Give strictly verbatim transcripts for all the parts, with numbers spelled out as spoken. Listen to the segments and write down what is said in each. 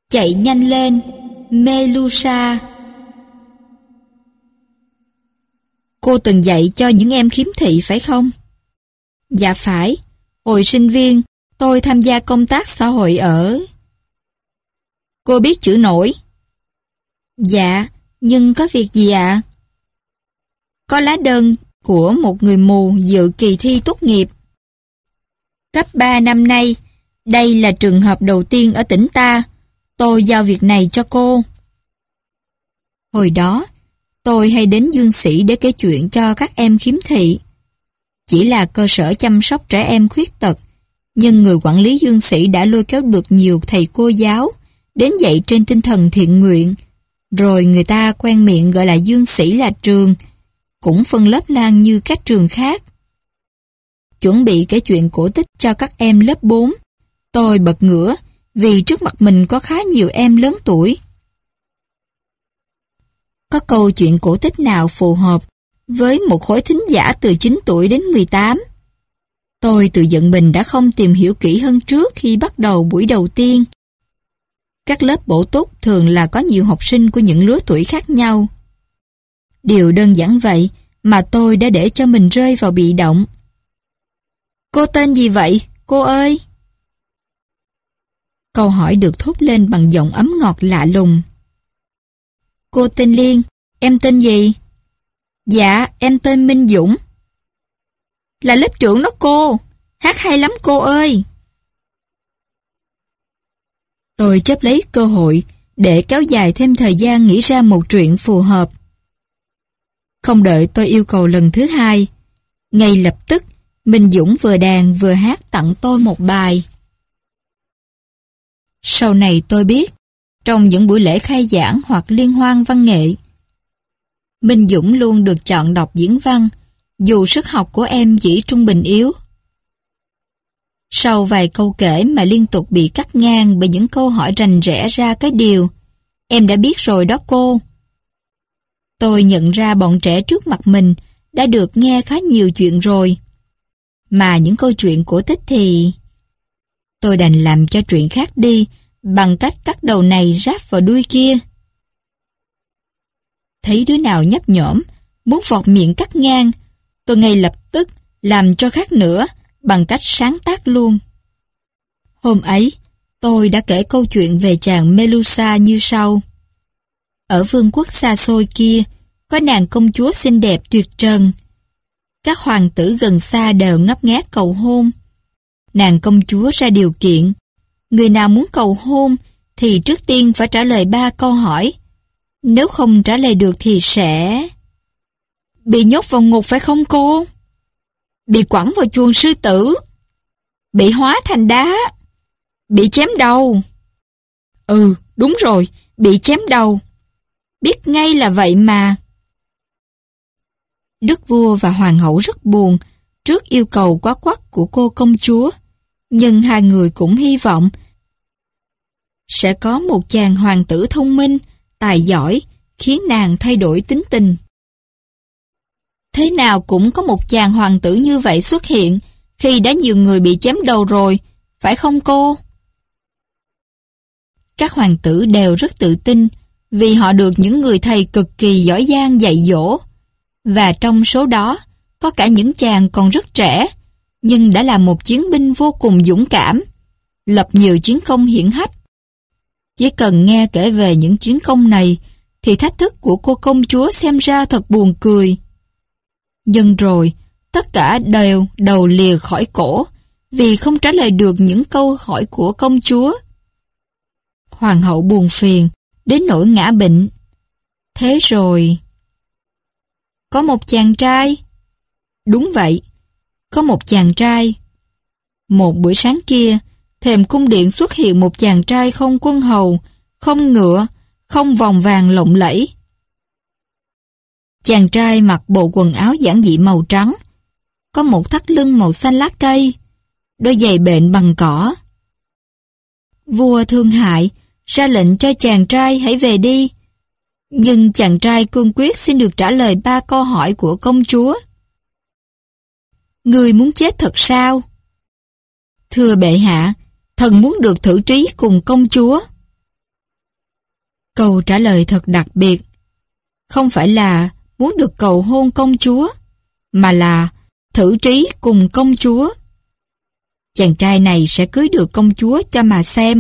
Chạy nhanh lên, Melusa. Cô từng dạy cho những em khiếm thị phải không? Dạ phải. Hồi sinh viên, tôi tham gia công tác xã hội ở... Cô biết chữ nổi? Dạ, nhưng có việc gì ạ? Có lá đơn của một người mù dự kỳ thi tốt nghiệp. Cấp ba năm nay, đây là trường hợp đầu tiên ở tỉnh ta. Tôi giao việc này cho cô. Hồi đó, tôi hay đến Dương Sĩ để kể chuyện cho các em khiếm thị. Chỉ là cơ sở chăm sóc trẻ em khuyết tật, nhưng người quản lý Dương Sĩ đã lôi kéo được nhiều thầy cô giáo đến dạy trên tinh thần thiện nguyện. Rồi người ta quen miệng gọi là Dương Sĩ là trường, cũng phân lớp lang như các trường khác. Chuẩn bị kể chuyện cổ tích cho các em lớp bốn, tôi bật ngửa vì trước mặt mình có khá nhiều em lớn tuổi. Có câu chuyện cổ tích nào phù hợp với một khối thính giả từ chín tuổi đến mười tám? Tôi tự giận mình đã không tìm hiểu kỹ hơn trước khi bắt đầu buổi đầu tiên. Các lớp bổ túc thường là có nhiều học sinh của những lứa tuổi khác nhau. Điều đơn giản vậy mà tôi đã để cho mình rơi vào bị động. Cô tên gì vậy, cô ơi? Câu hỏi được thốt lên bằng giọng ấm ngọt lạ lùng. Cô tên Liên, em tên gì? Dạ, em tên Minh Dũng. Là lớp trưởng đó cô, hát hay lắm cô ơi. Tôi chấp lấy cơ hội để kéo dài thêm thời gian nghĩ ra một chuyện phù hợp. Không đợi tôi yêu cầu lần thứ hai, ngay lập tức Minh Dũng vừa đàn vừa hát tặng tôi một bài. Sau này tôi biết, trong những buổi lễ khai giảng hoặc liên hoan văn nghệ, Minh Dũng luôn được chọn đọc diễn văn, dù sức học của em chỉ trung bình yếu. Sau vài câu kể mà liên tục bị cắt ngang bởi những câu hỏi rành rẽ ra cái điều, em đã biết rồi đó cô. Tôi nhận ra bọn trẻ trước mặt mình đã được nghe khá nhiều chuyện rồi. Mà những câu chuyện cổ tích thì... Tôi đành làm cho chuyện khác đi bằng cách cắt đầu này ráp vào đuôi kia. Thấy đứa nào nhấp nhổm, muốn vọt miệng cắt ngang, tôi ngay lập tức làm cho khác nữa bằng cách sáng tác luôn. Hôm ấy, tôi đã kể câu chuyện về chàng Melusa như sau. Ở vương quốc xa xôi kia, có nàng công chúa xinh đẹp tuyệt trần. Các hoàng tử gần xa đều ngấp nghé cầu hôn. Nàng công chúa ra điều kiện, người nào muốn cầu hôn thì trước tiên phải trả lời ba câu hỏi. Nếu không trả lời được thì sẽ... Bị nhốt vào ngục phải không cô? Bị quẳng vào chuồng sư tử? Bị hóa thành đá? Bị chém đầu? Ừ, đúng rồi, bị chém đầu. Biết ngay là vậy mà. Đức vua và hoàng hậu rất buồn trước yêu cầu quá quắt của cô công chúa, nhưng hai người cũng hy vọng sẽ có một chàng hoàng tử thông minh, tài giỏi, khiến nàng thay đổi tính tình. Thế nào cũng có một chàng hoàng tử như vậy xuất hiện khi đã nhiều người bị chém đầu rồi, phải không cô? Các hoàng tử đều rất tự tin vì họ được những người thầy cực kỳ giỏi giang dạy dỗ. Và trong số đó, có cả những chàng còn rất trẻ, nhưng đã là một chiến binh vô cùng dũng cảm, lập nhiều chiến công hiển hách. Chỉ cần nghe kể về những chiến công này, thì thách thức của cô công chúa xem ra thật buồn cười. Nhưng rồi, tất cả đều đầu lìa khỏi cổ, vì không trả lời được những câu hỏi của công chúa. Hoàng hậu buồn phiền, đến nỗi ngã bệnh. Thế rồi... Có một chàng trai. Đúng vậy, có một chàng trai. Một buổi sáng kia, thềm cung điện xuất hiện một chàng trai không quân hầu, không ngựa, không vòng vàng lộng lẫy. Chàng trai mặc bộ quần áo giản dị màu trắng, có một thắt lưng màu xanh lá cây, đôi giày bện bằng cỏ. Vua thương hại, ra lệnh cho chàng trai hãy về đi. Nhưng chàng trai cương quyết xin được trả lời ba câu hỏi của công chúa. Người muốn chết thật sao? Thưa bệ hạ, thần muốn được thử trí cùng công chúa. Câu trả lời thật đặc biệt. Không phải là muốn được cầu hôn công chúa, mà là thử trí cùng công chúa. Chàng trai này sẽ cưới được công chúa cho mà xem.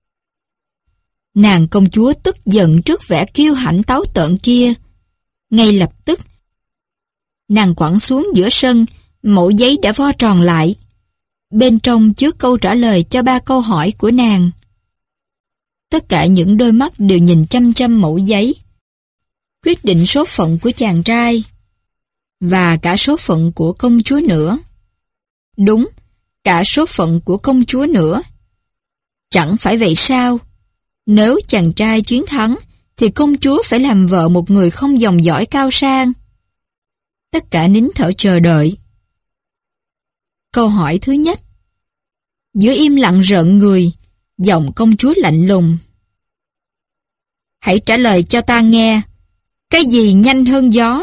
Nàng công chúa tức giận trước vẻ kiêu hãnh táo tợn kia. Ngay lập tức, nàng quẳng xuống giữa sân mẩu giấy đã vo tròn lại. Bên trong chứa câu trả lời cho ba câu hỏi của nàng. Tất cả những đôi mắt đều nhìn chăm chăm mẩu giấy, quyết định số phận của chàng trai, và cả số phận của công chúa nữa. Đúng, cả số phận của công chúa nữa. Chẳng phải vậy sao? Nếu chàng trai chiến thắng, thì công chúa phải làm vợ một người không dòng dõi cao sang. Tất cả nín thở chờ đợi. Câu hỏi thứ nhất. Giữa im lặng rợn người, giọng công chúa lạnh lùng. Hãy trả lời cho ta nghe. Cái gì nhanh hơn gió?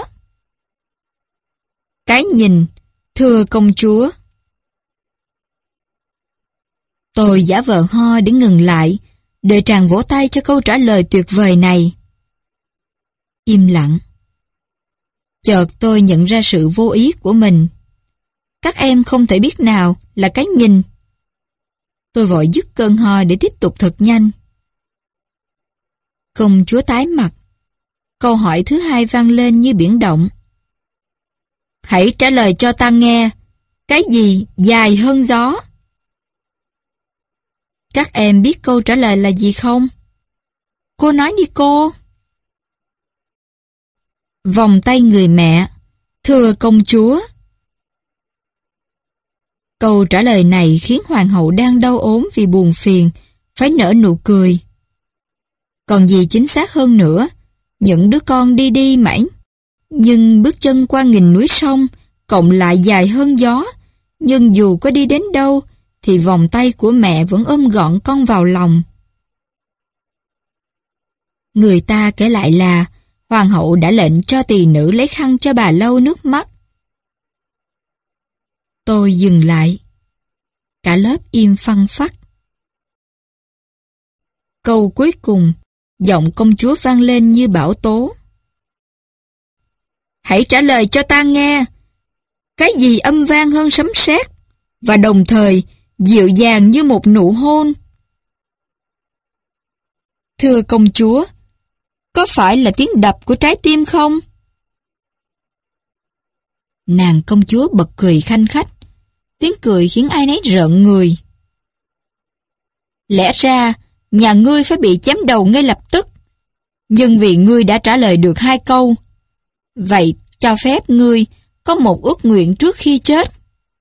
Cái nhìn, thưa công chúa. Tôi giả vờ ho để ngừng lại, đợi tràng vỗ tay cho câu trả lời tuyệt vời này. Im lặng. Chợt tôi nhận ra sự vô ý của mình. Các em không thể biết nào là cái nhìn. Tôi vội dứt cơn ho để tiếp tục thật nhanh. Công chúa tái mặt. Câu hỏi thứ hai vang lên như biển động. Hãy trả lời cho ta nghe. Cái gì dài hơn gió? Các em biết câu trả lời là gì không? Cô nói đi cô. Vòng tay người mẹ, thưa công chúa. Câu trả lời này khiến hoàng hậu đang đau ốm vì buồn phiền phải nở nụ cười. Còn gì chính xác hơn nữa, những đứa con đi đi mãi, nhưng bước chân qua nghìn núi sông, cộng lại dài hơn gió, nhưng dù có đi đến đâu, thì vòng tay của mẹ vẫn ôm gọn con vào lòng. Người ta kể lại là hoàng hậu đã lệnh cho tỳ nữ lấy khăn cho bà lau nước mắt. Tôi dừng lại. Cả lớp im phăng phắc. Câu cuối cùng, giọng công chúa vang lên như bão tố. Hãy trả lời cho ta nghe. Cái gì âm vang hơn sấm sét và đồng thời dịu dàng như một nụ hôn? Thưa công chúa, có phải là tiếng đập của trái tim không? Nàng công chúa bật cười khanh khách. Tiếng cười khiến ai nấy rợn người. Lẽ ra, nhà ngươi phải bị chém đầu ngay lập tức. Nhưng vì ngươi đã trả lời được hai câu, vậy cho phép ngươi có một ước nguyện trước khi chết.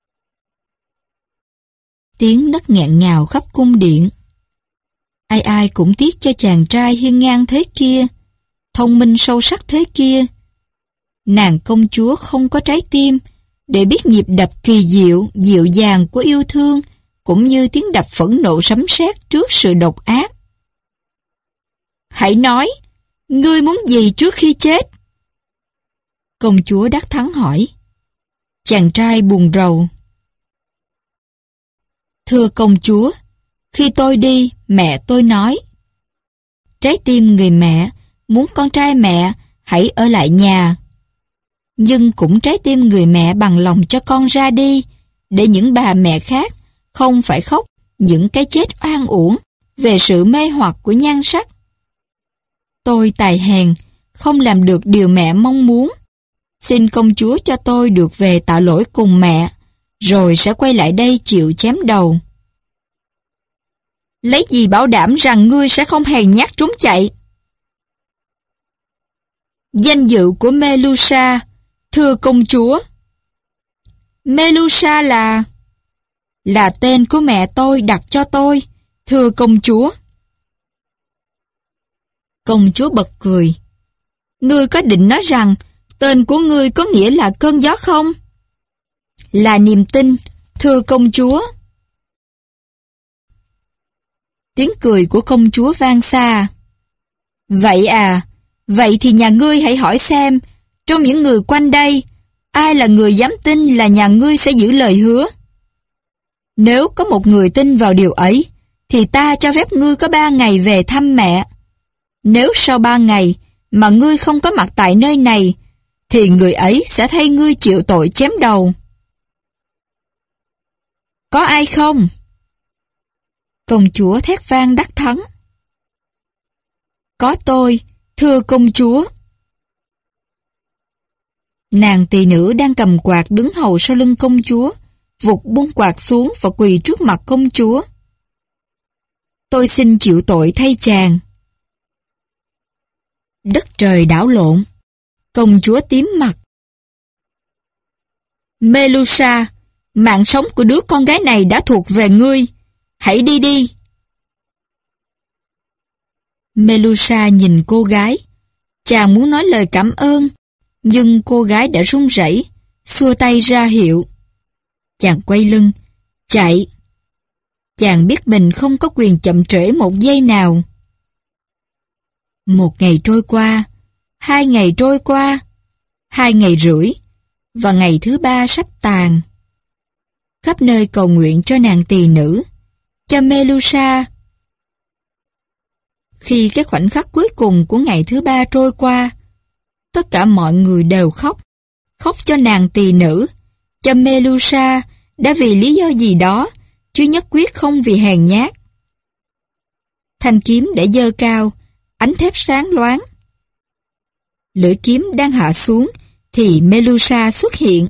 Tiếng nấc nghẹn ngào khắp cung điện. Ai ai cũng tiếc cho chàng trai hiên ngang thế kia, thông minh sâu sắc thế kia. Nàng công chúa không có trái tim để biết nhịp đập kỳ diệu, dịu dàng của yêu thương, cũng như tiếng đập phẫn nộ sấm sét trước sự độc ác. Hãy nói, ngươi muốn gì trước khi chết? Công chúa đắc thắng hỏi. Chàng trai buồn rầu. Thưa công chúa, khi tôi đi, mẹ tôi nói. Trái tim người mẹ muốn con trai mẹ hãy ở lại nhà. Nhưng cũng trái tim người mẹ bằng lòng cho con ra đi, để những bà mẹ khác không phải khóc những cái chết oan uổng về sự mê hoặc của nhan sắc. Tôi tài hèn, không làm được điều mẹ mong muốn. Xin công chúa cho tôi được về tạ lỗi cùng mẹ, rồi sẽ quay lại đây chịu chém đầu. Lấy gì bảo đảm rằng ngươi sẽ không hèn nhát trốn chạy? Danh dự của Melusa, thưa công chúa. Melusa là... là tên của mẹ tôi đặt cho tôi, thưa công chúa. Công chúa bật cười. Ngươi có định nói rằng tên của ngươi có nghĩa là cơn gió không? Là niềm tin, thưa công chúa. Tiếng cười của công chúa vang xa. Vậy à, vậy thì nhà ngươi hãy hỏi xem, trong những người quanh đây, ai là người dám tin là nhà ngươi sẽ giữ lời hứa? Nếu có một người tin vào điều ấy, thì ta cho phép ngươi có ba ngày về thăm mẹ. Nếu sau ba ngày mà ngươi không có mặt tại nơi này, thì người ấy sẽ thay ngươi chịu tội chém đầu. Có ai không? Công chúa thét vang đắc thắng. Có tôi, thưa công chúa. Nàng tỳ nữ đang cầm quạt đứng hầu sau lưng công chúa, vụt buông quạt xuống và quỳ trước mặt công chúa. Tôi xin chịu tội thay chàng. Đất trời đảo lộn. Công chúa tím mặt. Melusa, mạng sống của đứa con gái này đã thuộc về ngươi. Hãy đi đi. Melusa nhìn cô gái. Chàng muốn nói lời cảm ơn, nhưng cô gái đã run rẩy, xua tay ra hiệu. Chàng quay lưng, chạy. Chàng biết mình không có quyền chậm trễ một giây nào. Một ngày trôi qua, hai ngày trôi qua, hai ngày rưỡi, và ngày thứ ba sắp tàn. Khắp nơi cầu nguyện cho nàng tỳ nữ, cho Melusa. Khi cái khoảnh khắc cuối cùng của ngày thứ ba trôi qua, tất cả mọi người đều khóc. Khóc cho nàng tỳ nữ, cho Melusa, đã vì lý do gì đó, chứ nhất quyết không vì hèn nhát. Thanh kiếm để giơ cao, ánh thép sáng loáng. Lưỡi kiếm đang hạ xuống, thì Melusa xuất hiện.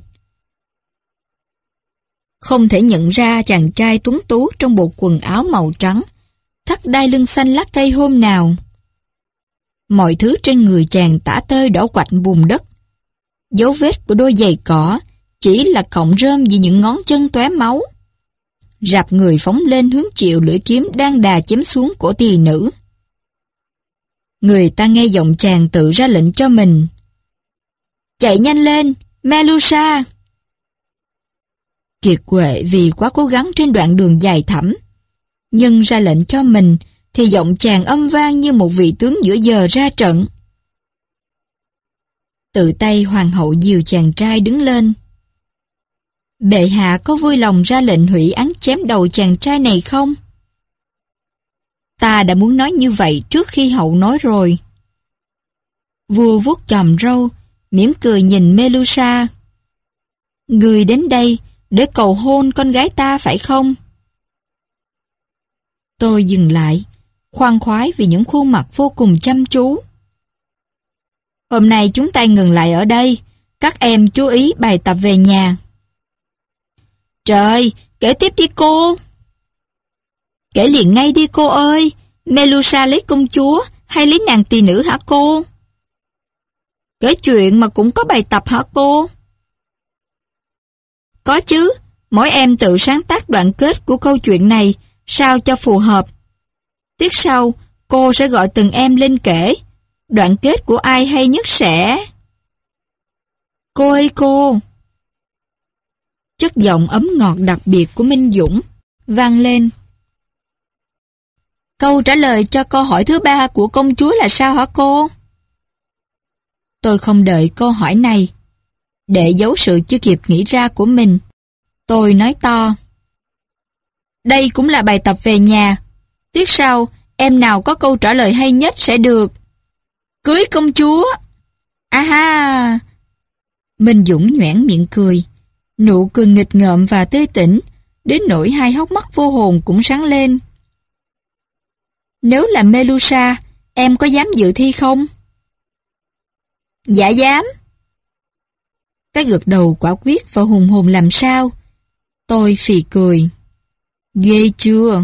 Không thể nhận ra chàng trai tuấn tú trong bộ quần áo màu trắng, thắt đai lưng xanh lá cây hôm nào. Mọi thứ trên người chàng tả tơi đỏ quạch bùn đất. Dấu vết của đôi giày cỏ chỉ là cọng rơm vì những ngón chân tóe máu. Rạp người phóng lên hướng chịu lưỡi kiếm đang đà chém xuống cổ tỳ nữ. Người ta nghe giọng chàng tự ra lệnh cho mình. Chạy nhanh lên, Melusa! Kiệt quệ vì quá cố gắng trên đoạn đường dài thẳm. Nhưng ra lệnh cho mình thì giọng chàng âm vang như một vị tướng giữa giờ ra trận. Tự tay hoàng hậu dìu chàng trai đứng lên. Bệ hạ có vui lòng ra lệnh hủy án chém đầu chàng trai này không? Ta đã muốn nói như vậy trước khi hậu nói rồi. Vua vuốt chòm râu, mỉm cười nhìn Melusa. Người đến đây để cầu hôn con gái ta phải không? Tôi dừng lại, khoan khoái vì những khuôn mặt vô cùng chăm chú. Hôm nay chúng ta ngừng lại ở đây, các em chú ý bài tập về nhà. Trời, kể tiếp đi cô. Kể liền ngay đi cô ơi, Melusa lấy công chúa hay lấy nàng tỳ nữ hả cô? Kể chuyện mà cũng có bài tập hả cô? Có chứ, mỗi em tự sáng tác đoạn kết của câu chuyện này sao cho phù hợp. Tiết sau, cô sẽ gọi từng em lên kể. Đoạn kết của ai hay nhất sẽ... Cô ơi cô! Chất giọng ấm ngọt đặc biệt của Minh Dũng vang lên. Câu trả lời cho câu hỏi thứ ba của công chúa là sao hả cô? Tôi không đợi câu hỏi này. Để giấu sự chưa kịp nghĩ ra của mình, tôi nói to. Đây cũng là bài tập về nhà. Tiết sau, em nào có câu trả lời hay nhất sẽ được cưới công chúa. À ha! Minh Dũng nhoẻn miệng cười. Nụ cười nghịch ngợm và tươi tỉnh, đến nỗi hai hốc mắt vô hồn cũng sáng lên. Nếu là Melusa, em có dám dự thi không? Dạ dám. Cái gật đầu quả quyết và hùng hồn làm sao. Tôi phì cười. Ghê chưa?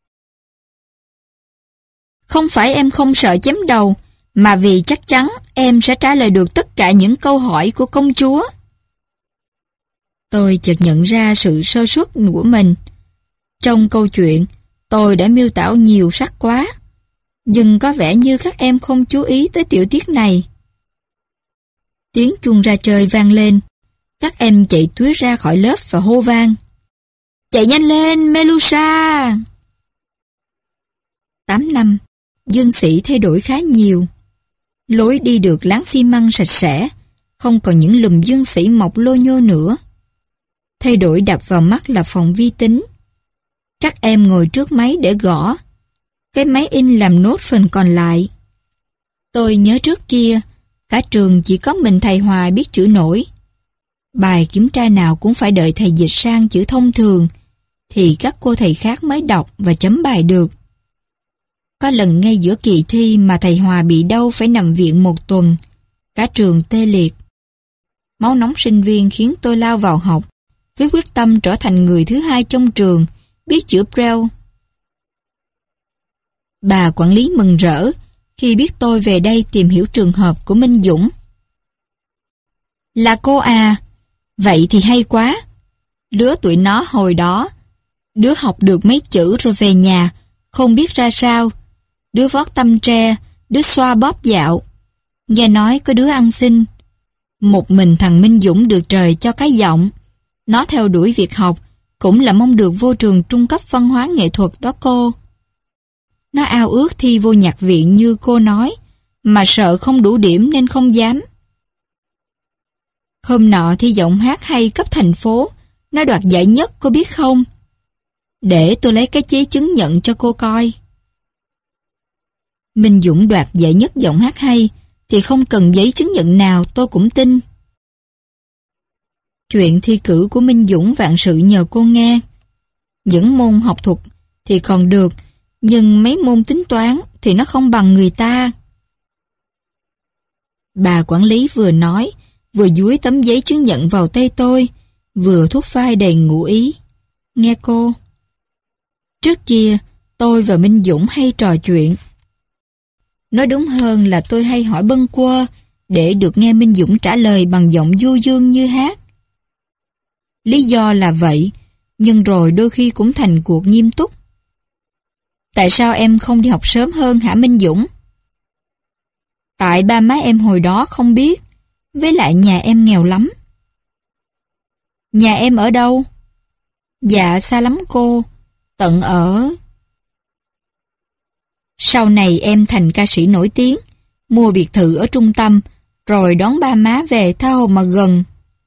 Không phải em không sợ chém đầu, mà vì chắc chắn em sẽ trả lời được tất cả những câu hỏi của công chúa. Tôi chợt nhận ra sự sơ suất của mình. Trong câu chuyện, tôi đã miêu tả nhiều sắc quá, nhưng có vẻ như các em không chú ý tới tiểu tiết này. Tiếng chuông ra trời vang lên. Các em chạy túi ra khỏi lớp và hô vang. Chạy nhanh lên, Melusa! Tám năm, dân sĩ thay đổi khá nhiều. Lối đi được láng xi măng sạch sẽ, không còn những lùm dân sĩ mọc lô nhô nữa. Thay đổi đập vào mắt là phòng vi tính. Các em ngồi trước máy để gõ. Cái máy in làm nốt phần còn lại. Tôi nhớ trước kia, cả trường chỉ có mình thầy Hòa biết chữ nổi. Bài kiểm tra nào cũng phải đợi thầy dịch sang chữ thông thường, thì các cô thầy khác mới đọc và chấm bài được. Có lần ngay giữa kỳ thi mà thầy Hòa bị đau phải nằm viện một tuần, cả trường tê liệt. Máu nóng sinh viên khiến tôi lao vào học, với quyết tâm trở thành người thứ hai trong trường, biết chữ Braille. Bà quản lý mừng rỡ khi biết tôi về đây tìm hiểu trường hợp của Minh Dũng. Là cô à, vậy thì hay quá. Lứa tụi nó hồi đó, đứa học được mấy chữ rồi về nhà, không biết ra sao. Đứa vót tăm tre, đứa xoa bóp dạo. Nghe nói có đứa ăn xin. Một mình thằng Minh Dũng được trời cho cái giọng. Nó theo đuổi việc học, cũng là mong được vô trường trung cấp văn hóa nghệ thuật đó cô. Nó ao ước thi vô nhạc viện như cô nói, mà sợ không đủ điểm nên không dám. Hôm nọ thi giọng hát hay cấp thành phố, nó đoạt giải nhất, cô biết không? Để tôi lấy cái giấy chứng nhận cho cô coi. Minh Dũng đoạt giải nhất giọng hát hay, thì không cần giấy chứng nhận nào tôi cũng tin. Chuyện thi cử của Minh Dũng vạn sự nhờ cô nghe. Những môn học thuật thì còn được, nhưng mấy môn tính toán thì nó không bằng người ta. Bà quản lý vừa nói, vừa dúi tấm giấy chứng nhận vào tay tôi, vừa thúc vai đầy ngụ ý. Nghe cô. Trước kia, tôi và Minh Dũng hay trò chuyện. Nói đúng hơn là tôi hay hỏi bâng quơ để được nghe Minh Dũng trả lời bằng giọng du dương như hát. Lý do là vậy, nhưng rồi đôi khi cũng thành cuộc nghiêm túc. Tại sao em không đi học sớm hơn hả Minh Dũng? Tại ba má em hồi đó không biết, với lại nhà em nghèo lắm. Nhà em ở đâu? Dạ xa lắm cô, tận ở... Sau này em thành ca sĩ nổi tiếng, mua biệt thự ở trung tâm, rồi đón ba má về tha hồ mà gần.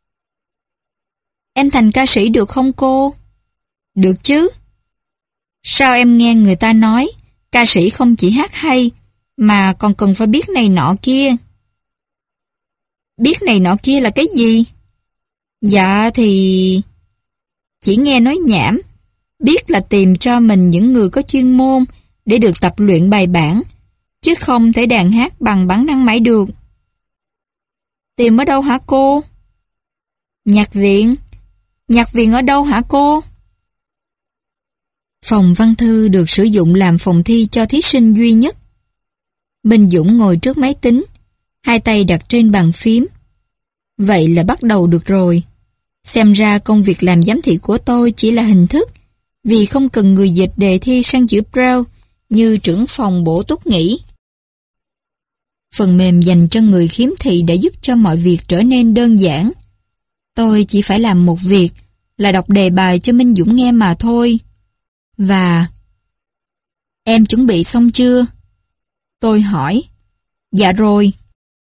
Em thành ca sĩ được không cô? Được chứ. Sao em nghe người ta nói, ca sĩ không chỉ hát hay, mà còn cần phải biết này nọ kia. Biết này nọ kia là cái gì? Dạ thì... Chỉ nghe nói nhảm, biết là tìm cho mình những người có chuyên môn để được tập luyện bài bản, chứ không thể đàn hát bằng bản năng mãi được. Tìm ở đâu hả cô? Nhạc viện. Nhạc viện ở đâu hả cô? Phòng văn thư được sử dụng làm phòng thi cho thí sinh duy nhất. Minh Dũng ngồi trước máy tính, hai tay đặt trên bàn phím. Vậy là bắt đầu được rồi. Xem ra công việc làm giám thị của tôi chỉ là hình thức, vì không cần người dịch đề thi sang chữ Braille như trưởng phòng bổ túc nghĩ. Phần mềm dành cho người khiếm thị đã giúp cho mọi việc trở nên đơn giản. Tôi chỉ phải làm một việc là đọc đề bài cho Minh Dũng nghe mà thôi. Và... Em chuẩn bị xong chưa? Tôi hỏi. Dạ rồi.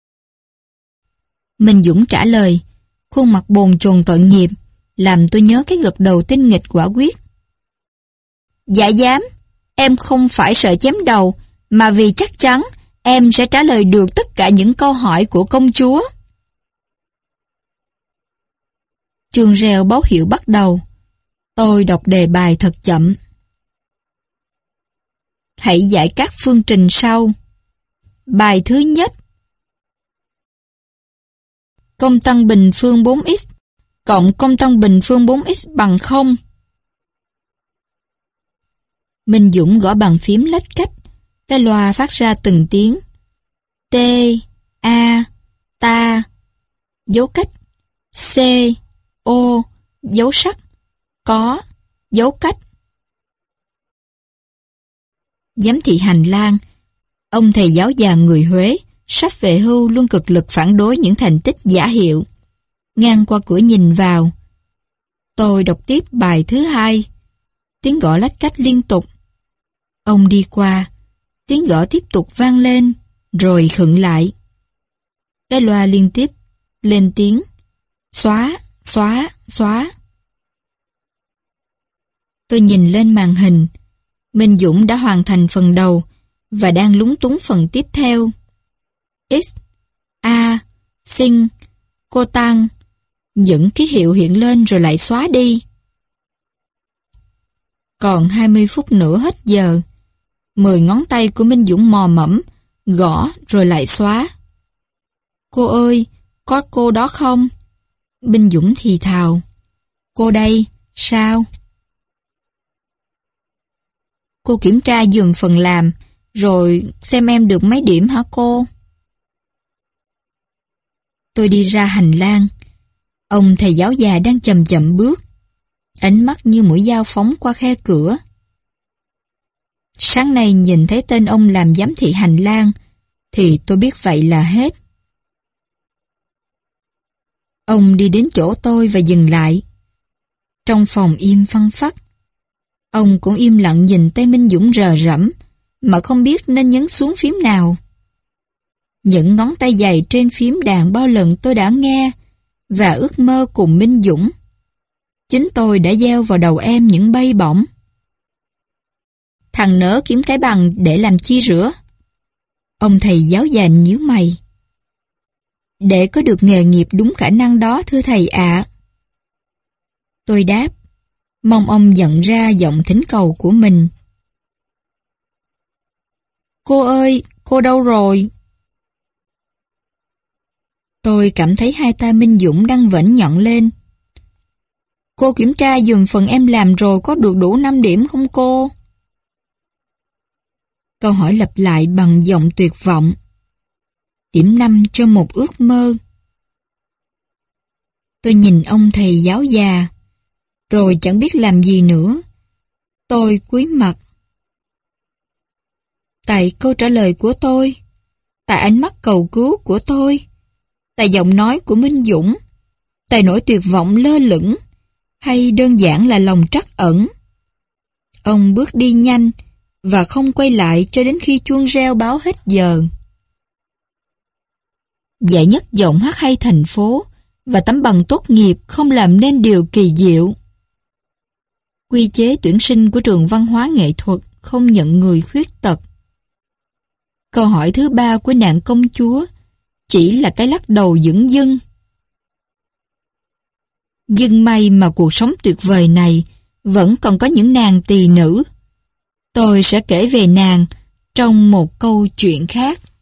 Minh Dũng trả lời, khuôn mặt bồn chồn tội nghiệp, làm tôi nhớ cái gật đầu tinh nghịch quả quyết. Dạ dám, em không phải sợ chém đầu, mà vì chắc chắn em sẽ trả lời được tất cả những câu hỏi của công chúa. Chuông reo báo hiệu bắt đầu. Tôi đọc đề bài thật chậm. Hãy giải các phương trình sau. Bài thứ nhất. Công tăng bình phương bốn x cộng công tăng bình phương bốn x bằng không. Minh Dũng gõ bàn phím lách cách, cái loa phát ra từng tiếng. T, A, ta, dấu cách. C, O, dấu sắc. Có, dấu cách. Giám thị hành lang. Ông thầy giáo già người Huế, sắp về hưu luôn cực lực phản đối những thành tích giả hiệu. Ngang qua cửa nhìn vào. Tôi đọc tiếp bài thứ hai. Tiếng gõ lách cách liên tục. Ông đi qua. Tiếng gõ tiếp tục vang lên, rồi khựng lại. Cái loa liên tiếp lên tiếng. Xóa, xóa, xóa. Tôi nhìn lên màn hình. Minh Dũng đã hoàn thành phần đầu và đang lúng túng phần tiếp theo. X, A, Sinh, Cô Tăng. Những ký hiệu hiện lên rồi lại xóa đi. Còn hai mươi phút nữa hết giờ. Mười ngón tay của Minh Dũng mò mẫm, gõ rồi lại xóa. Cô ơi, có cô đó không? Minh Dũng thì thào. Cô đây, sao? Cô kiểm tra dùm phần làm, rồi xem em được mấy điểm hả cô? Tôi đi ra hành lang. Ông thầy giáo già đang chậm chậm bước. Ánh mắt như mũi dao phóng qua khe cửa. Sáng nay nhìn thấy tên ông làm giám thị hành lang, thì tôi biết vậy là hết. Ông đi đến chỗ tôi và dừng lại. Trong phòng im phăng phắc. Ông cũng im lặng nhìn tay Minh Dũng rờ rẫm, mà không biết nên nhấn xuống phím nào. Những ngón tay dày trên phím đàn bao lần tôi đã nghe, và ước mơ cùng Minh Dũng. Chính tôi đã gieo vào đầu em những bay bổng. Thằng nớ kiếm cái bằng để làm chi rửa? Ông thầy giáo già nhíu mày. Để có được nghề nghiệp đúng khả năng đó thưa thầy ạ. Tôi đáp, mong ông nhận ra giọng thỉnh cầu của mình. Cô ơi, cô đâu rồi? Tôi cảm thấy hai tay Minh Dũng đang vẫn nhọn lên. Cô kiểm tra dùm phần em làm rồi có được đủ năm điểm không cô? Câu hỏi lặp lại bằng giọng tuyệt vọng. Điểm năm cho một ước mơ. Tôi nhìn ông thầy giáo già, rồi chẳng biết làm gì nữa. Tôi cúi mặt. Tại câu trả lời của tôi, tại ánh mắt cầu cứu của tôi, tại giọng nói của Minh Dũng, tại nỗi tuyệt vọng lơ lửng, hay đơn giản là lòng trắc ẩn. Ông bước đi nhanh và không quay lại cho đến khi chuông reo báo hết giờ. Giải nhất giọng hát hay thành phố và tấm bằng tốt nghiệp không làm nên điều kỳ diệu. Quy chế tuyển sinh của trường văn hóa nghệ thuật không nhận người khuyết tật. Câu hỏi thứ ba của nàng công chúa chỉ là cái lắc đầu dửng dưng. Nhưng may mà cuộc sống tuyệt vời này vẫn còn có những nàng tỳ nữ. Tôi sẽ kể về nàng trong một câu chuyện khác.